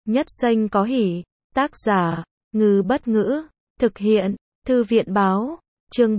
Nhất Xanh có hỉ. Tác giả, Ngư Bất Ngữ. Thực hiện, Thư viện Báo. Chương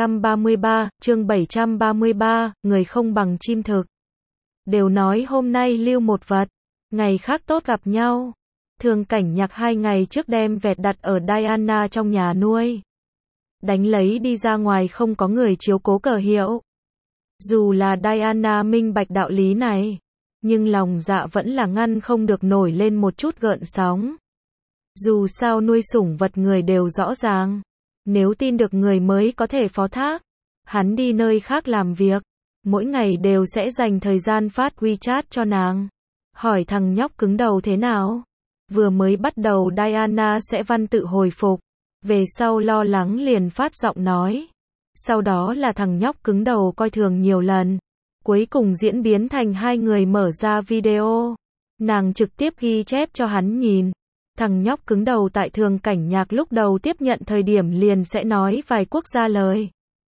733, người không bằng chim thực. Đều nói hôm nay lưu một vật, ngày khác tốt gặp nhau. Thường Cảnh Nhạc 2 ngày trước đem vẹt đặt ở Diana trong nhà nuôi. Đánh lấy đi ra ngoài không có người chiếu cố cờ hiệu. Dù là Diana minh bạch đạo lý này, nhưng lòng dạ vẫn là ngăn không được nổi lên một chút gợn sóng. Dù sao nuôi sủng vật người đều rõ ràng, nếu tin được người mới có thể phó thác. Hắn đi nơi khác làm việc, mỗi ngày đều sẽ dành thời gian phát WeChat cho nàng. Hỏi thằng nhóc cứng đầu thế nào? Vừa mới bắt đầu Diana sẽ văn tự hồi phục, về sau lo lắng liền phát giọng nói. Sau đó là thằng nhóc cứng đầu coi thường nhiều lần. Cuối cùng diễn biến thành hai người mở ra video. Nàng trực tiếp ghi chép cho hắn nhìn. Thằng nhóc cứng đầu tại Thường Cảnh Nhạc lúc đầu tiếp nhận thời điểm liền sẽ nói vài quốc gia lời.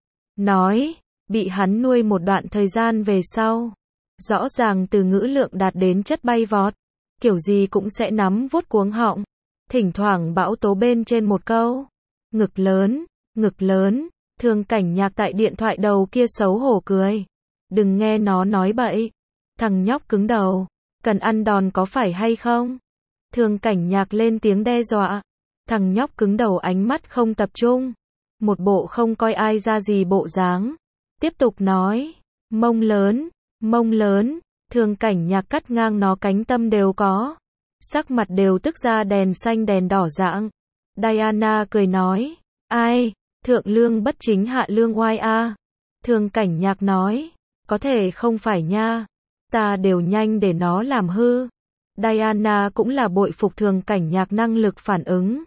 Nói, bị hắn nuôi một đoạn thời gian về sau. Rõ ràng từ ngữ lượng đạt đến chất bay vọt. Kiểu gì cũng sẽ nắm vuốt cuống họng. Thỉnh thoảng bão tố bên trên một câu. Ngực lớn, ngực lớn. Thường Cảnh Nhạc tại điện thoại đầu kia xấu hổ cười. Đừng nghe nó nói bậy. Thằng nhóc cứng đầu, cần ăn đòn có phải hay không? Thường Cảnh Nhạc lên tiếng đe dọa. Thằng nhóc cứng đầu ánh mắt không tập trung. Một bộ không coi ai ra gì bộ dáng. Tiếp tục nói. Mông lớn, mông lớn. Thường Cảnh Nhạc cắt ngang nó cánh tâm đều có. Sắc mặt đều tức ra đèn xanh đèn đỏ dạng. Diana cười nói. Ai, thượng lương bất chính hạ lương oai a. Thường Cảnh Nhạc nói. Có thể không phải nha. Ta đều nhanh để nó làm hư. Diana cũng là bội phục Thường Cảnh Nhạc năng lực phản ứng.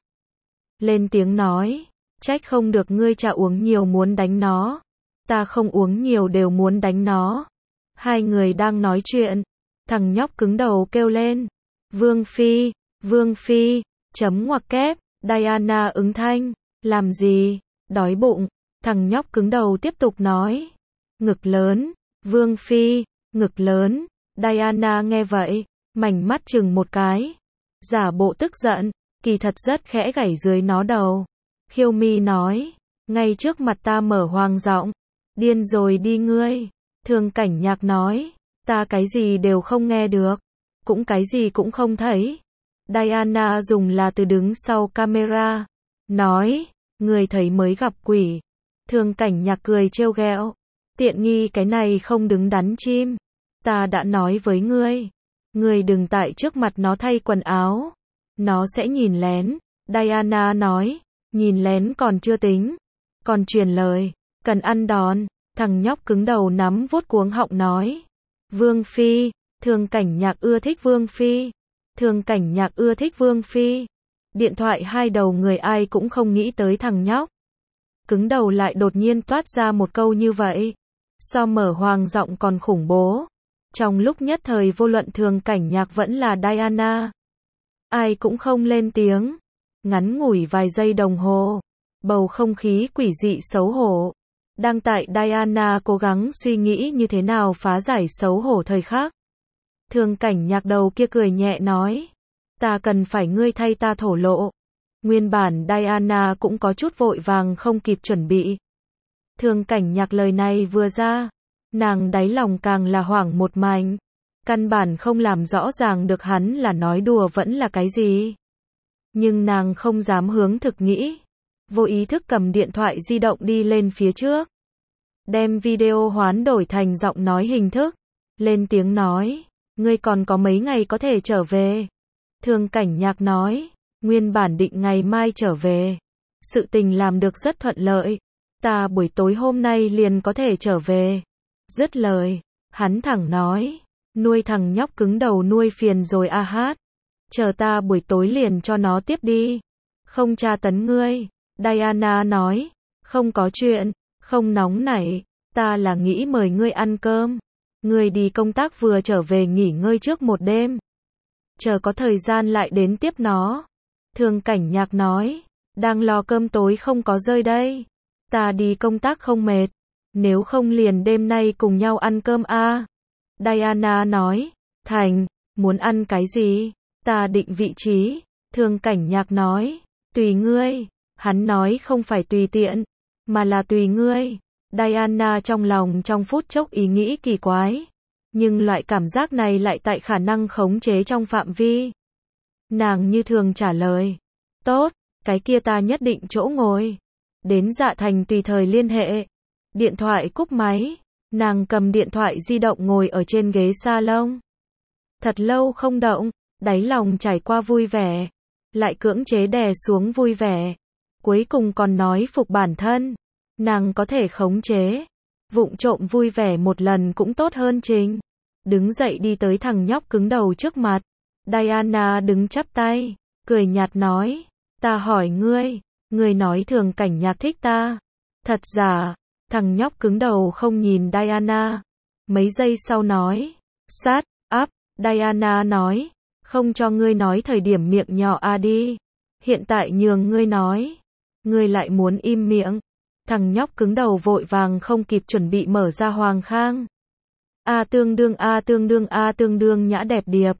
Lên tiếng nói. Trách không được ngươi cha uống nhiều muốn đánh nó. Ta không uống nhiều đều muốn đánh nó. Hai người đang nói chuyện. Thằng nhóc cứng đầu kêu lên. Vương Phi, Vương Phi, chấm ngoặc kép. Diana ứng thanh. Làm gì? Đói bụng. Thằng nhóc cứng đầu tiếp tục nói. Ngực lớn, Vương Phi, ngực lớn. Diana nghe vậy, mảnh mắt chừng một cái. Giả bộ tức giận, kỳ thật rất khẽ gảy dưới nó đầu. Khiêu Mi nói. Ngay trước mặt ta mở hoàng giọng. Điên rồi đi ngươi. Thường Cảnh Nhạc nói. Ta cái gì đều không nghe được. Cũng cái gì cũng không thấy. Diana dùng là từ đứng sau camera. Nói. Người thấy mới gặp quỷ. Thường Cảnh Nhạc cười trêu ghẹo. Tiện nghi cái này không đứng đắn chim. Ta đã nói với ngươi. Ngươi đừng tại trước mặt nó thay quần áo. Nó sẽ nhìn lén. Diana nói. Nhìn lén còn chưa tính. Còn truyền lời. Cần ăn đòn. Thằng nhóc cứng đầu nắm vuốt cuống họng nói. Vương Phi. Thường Cảnh Nhạc ưa thích Vương Phi. Thường Cảnh Nhạc ưa thích Vương Phi. Điện thoại hai đầu người ai cũng không nghĩ tới thằng nhóc cứng đầu lại đột nhiên toát ra một câu như vậy. So mở hoàng giọng còn khủng bố. Trong lúc nhất thời vô luận Thường Cảnh Nhạc vẫn là Diana. Ai cũng không lên tiếng. Ngắn ngủi vài giây đồng hồ. Bầu không khí quỷ dị xấu hổ. Đang tại Diana cố gắng suy nghĩ như thế nào phá giải xấu hổ thời khắc. Thường Cảnh Nhạc đầu kia cười nhẹ nói. Ta cần phải ngươi thay ta thổ lộ. Nguyên bản Diana cũng có chút vội vàng không kịp chuẩn bị. Thường Cảnh Nhạc lời này vừa ra. Nàng đáy lòng càng là hoảng một mảnh. Căn bản không làm rõ ràng được hắn là nói đùa vẫn là cái gì. Nhưng nàng không dám hướng thực nghĩ. Vô ý thức cầm điện thoại di động đi lên phía trước. Đem video hoán đổi thành giọng nói hình thức. Lên tiếng nói. Ngươi còn có mấy ngày có thể trở về. Thường Cảnh Nhạc nói. Nguyên bản định ngày mai trở về. Sự tình làm được rất thuận lợi. Ta buổi tối hôm nay liền có thể trở về. Dứt lời. Hắn thẳng nói. Nuôi thằng nhóc cứng đầu nuôi phiền rồi a hát. Chờ ta buổi tối liền cho nó tiếp đi. Không tra tấn ngươi. Diana nói. Không có chuyện. Không nóng nảy. Ta là nghĩ mời ngươi ăn cơm. Ngươi đi công tác vừa trở về nghỉ ngơi trước một đêm. Chờ có thời gian lại đến tiếp nó. Thường Cảnh Nhạc nói. Đang lo cơm tối không có rơi đây. Ta đi công tác không mệt. Nếu không liền đêm nay cùng nhau ăn cơm a. Diana nói. Thành, muốn ăn cái gì? Ta định vị trí, Thường Cảnh Nhạc nói, tùy ngươi. Hắn nói không phải tùy tiện, mà là tùy ngươi. Diana trong lòng trong phút chốc ý nghĩ kỳ quái, nhưng loại cảm giác này lại tại khả năng khống chế trong phạm vi. Nàng như thường trả lời, tốt, cái kia ta nhất định chỗ ngồi. Đến Dạ Thành tùy thời liên hệ. Điện thoại cúp máy, nàng cầm điện thoại di động ngồi ở trên ghế salon. Thật lâu không động, đáy lòng trải qua vui vẻ, lại cưỡng chế đè xuống vui vẻ. Cuối cùng còn nói phục bản thân, nàng có thể khống chế. Vụng trộm vui vẻ một lần cũng tốt hơn Trình. Đứng dậy đi tới thằng nhóc cứng đầu trước mặt. Diana đứng chắp tay, cười nhạt nói, ta hỏi ngươi, ngươi nói Thường Cảnh Nhạc thích ta. Thật giả? Thằng nhóc cứng đầu không nhìn Diana. Mấy giây sau nói, shut up. Diana nói, không cho ngươi nói thời điểm miệng nhỏ đi. Hiện tại nhường ngươi nói. Ngươi lại muốn im miệng. Thằng nhóc cứng đầu vội vàng không kịp chuẩn bị mở ra Hoàng Khang. A tương đương nhã đẹp điệp.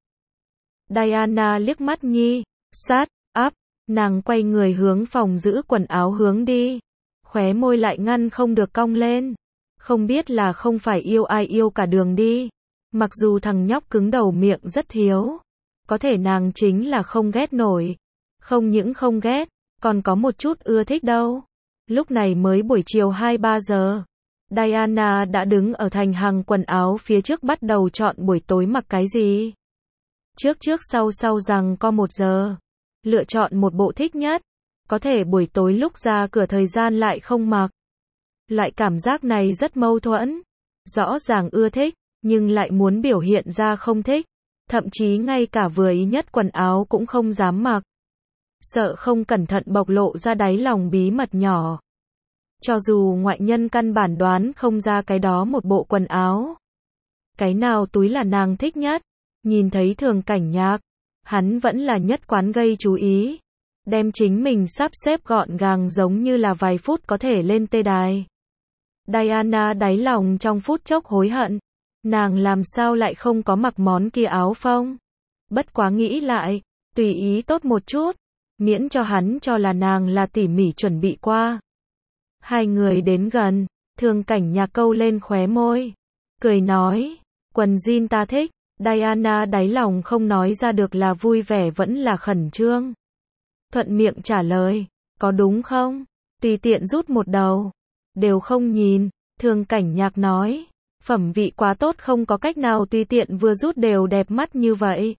Diana liếc mắt nhi, shut up. Nàng quay người hướng phòng giữ quần áo hướng đi. Khóe môi lại ngăn không được cong lên. Không biết là không phải yêu ai yêu cả đường đi. Mặc dù thằng nhóc cứng đầu miệng rất thiếu. Có thể nàng chính là không ghét nổi. Không những không ghét, còn có một chút ưa thích đâu. Lúc này mới buổi chiều 2-3 giờ. Diana đã đứng ở thành hàng quần áo phía trước bắt đầu chọn buổi tối mặc cái gì. Trước sau rằng có 1 giờ. Lựa chọn một bộ thích nhất. Có thể buổi tối lúc ra cửa thời gian lại không mặc. Loại cảm giác này rất mâu thuẫn. Rõ ràng ưa thích, nhưng lại muốn biểu hiện ra không thích. Thậm chí ngay cả vừa ý nhất quần áo cũng không dám mặc. Sợ không cẩn thận bộc lộ ra đáy lòng bí mật nhỏ. Cho dù ngoại nhân căn bản đoán không ra cái đó một bộ quần áo. Cái nào túi là nàng thích nhất. Nhìn thấy Thường Cảnh Nhạc, hắn vẫn là nhất quán gây chú ý. Đem chính mình sắp xếp gọn gàng giống như là vài phút có thể lên tê đài. Diana đáy lòng trong phút chốc hối hận. Nàng làm sao lại không có mặc món kia áo phông. Bất quá nghĩ lại, tùy ý tốt một chút. Miễn cho hắn cho là nàng là tỉ mỉ chuẩn bị qua. Hai người đến gần, Thường Cảnh Nhạc câu lên khóe môi. Cười nói, quần jean ta thích. Diana đáy lòng không nói ra được là vui vẻ vẫn là khẩn trương. Thuận miệng trả lời, có đúng không? Tùy tiện rút một đầu. Đều không nhìn, Thường Cảnh Nhạc nói. Phẩm vị quá tốt không có cách nào tùy tiện vừa rút đều đẹp mắt như vậy.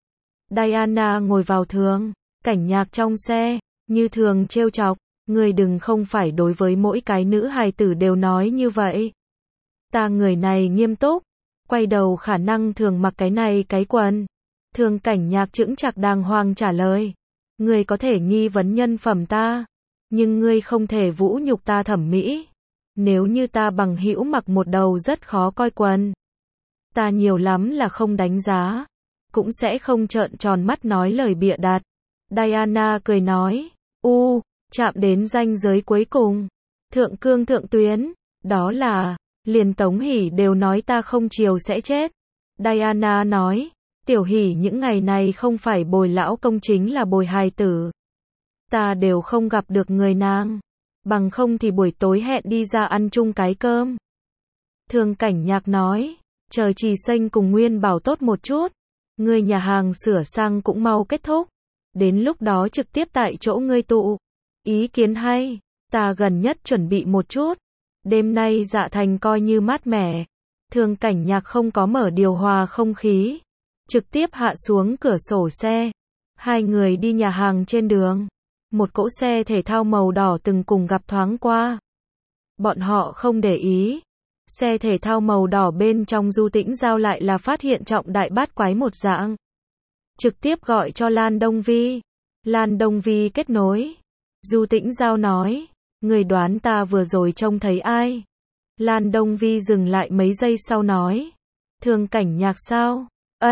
Diana ngồi vào Thường Cảnh Nhạc trong xe, như thường trêu chọc. Người đừng không phải đối với mỗi cái nữ hài tử đều nói như vậy. Ta người này nghiêm túc. Quay đầu khả năng thường mặc cái này cái quần. Thường Cảnh Nhạc chững chạc đàng hoàng trả lời. Ngươi có thể nghi vấn nhân phẩm ta, nhưng ngươi không thể vũ nhục ta thẩm mỹ. Nếu như ta bằng hữu mặc một đầu rất khó coi quần, ta nhiều lắm là không đánh giá, cũng sẽ không trợn tròn mắt nói lời bịa đặt. Diana cười nói, chạm đến ranh giới cuối cùng. Thượng cương thượng tuyến, đó là, liền Tống Hỷ đều nói ta không chiều sẽ chết. Diana nói, Tiểu Hỷ những ngày này không phải bồi lão công chính là bồi hài tử. Ta đều không gặp được người nàng. Bằng không thì buổi tối hẹn đi ra ăn chung cái cơm. Thường Cảnh Nhạc nói, chờ Trì Xanh cùng Nguyên Bảo tốt một chút. Người nhà hàng sửa sang cũng mau kết thúc. Đến lúc đó trực tiếp tại chỗ ngươi tụ. Ý kiến hay, ta gần nhất chuẩn bị một chút. Đêm nay Dạ Thành coi như mát mẻ. Thường Cảnh Nhạc không có mở điều hòa không khí. Trực tiếp hạ xuống cửa sổ xe. Hai người đi nhà hàng trên đường. Một cỗ xe thể thao màu đỏ từng cùng gặp thoáng qua. Bọn họ không để ý. Xe thể thao màu đỏ bên trong Du Tĩnh Giao lại là phát hiện trọng đại bát quái một dạng. Trực tiếp gọi cho Lan Đông Vi. Lan Đông Vi kết nối. Du Tĩnh Giao nói, người đoán ta vừa rồi trông thấy ai? Lan Đông Vi dừng lại mấy giây sau nói, Thường Cảnh Nhạc sao?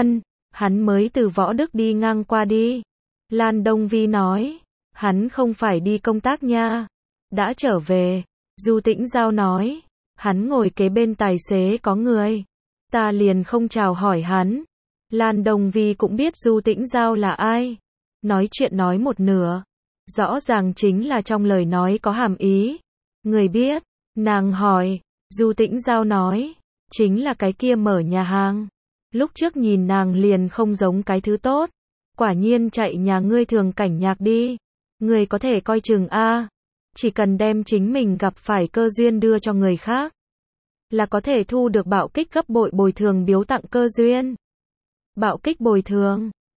Hắn mới từ Võ Đức đi ngang qua đi. Lan Đông Vi nói, hắn không phải đi công tác nha. Đã trở về. Du Tĩnh Giao nói, hắn ngồi kế bên tài xế có người. Ta liền không chào hỏi hắn. Lan Đồng Vi cũng biết Du Tĩnh Giao là ai. Nói chuyện nói một nửa. Rõ ràng chính là trong lời nói có hàm ý. Người biết, nàng hỏi, Du Tĩnh Giao nói, chính là cái kia mở nhà hàng. Lúc trước nhìn nàng liền không giống cái thứ tốt. Quả nhiên chạy nhà ngươi Thường Cảnh Nhạc đi. Ngươi có thể coi chừng a, chỉ cần đem chính mình gặp phải cơ duyên đưa cho người khác, là có thể thu được bạo kích gấp bội bồi thường biếu tặng cơ duyên. Bạo kích bồi thường.